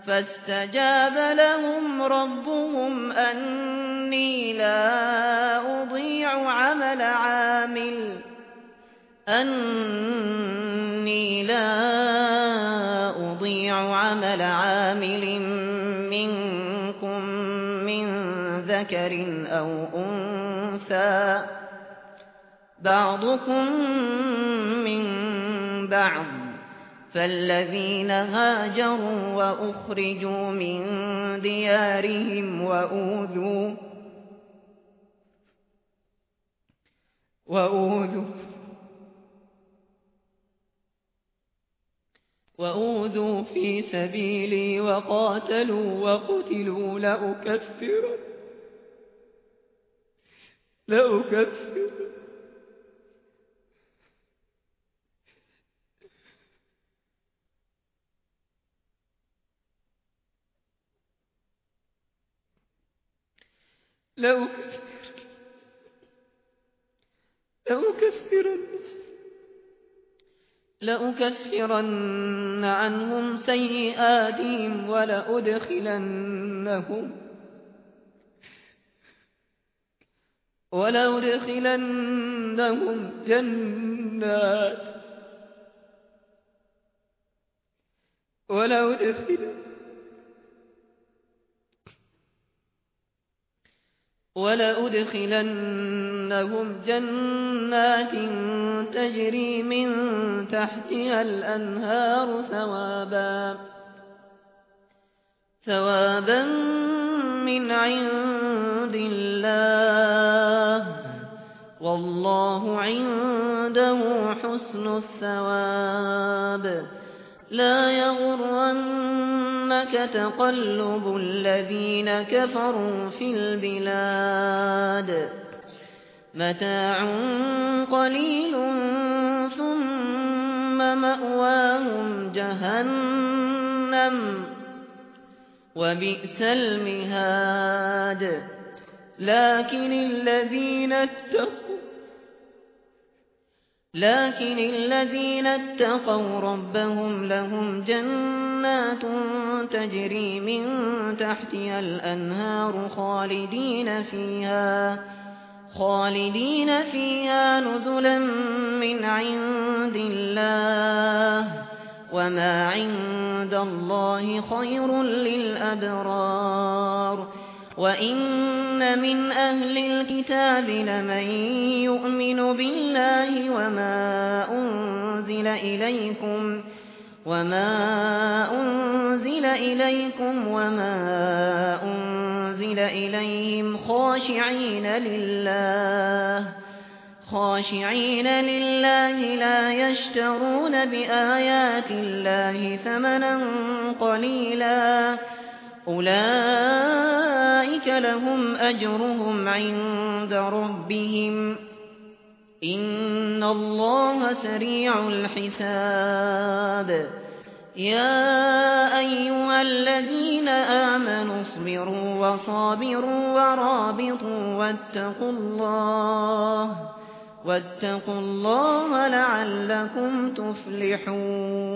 فاستجاب لهم ربهم أني لا أضيع عمل عامل منكم من ذكر أو أنثى بعضكم من بعض فالذين هاجروا وأخرجوا من ديارهم وأوذوا في سبيلي وقاتلوا وقتلوا لأكفرن عنهم سيئاتهم ولأدخلنهم جنات تجري من تحتها الأنهار ثوابا من عند الله والله عنده حسن الثواب لا يغرنك تقلب الذين كفروا في البلاد متاع قليل ثم مأواهم جهنم وبئس المهاد لكن الذين اتقوا ربهم لهم جنات تجري من تحتها الأنهار خالدين فيها نزلا من عند الله وما عند الله خير للأبرار وإن من أهل الكتاب لمن يؤمن بالله وما أنزل إليكم وما أنزل إليهم خاشعين لله لا يشترون بآيات الله ثمنا قليلا أولئك لهم أجرهم عند ربهم إن الله سريع الحساب يا أيها الذين آمنوا اصبروا وصابروا ورابطوا واتقوا الله لعلكم تفلحون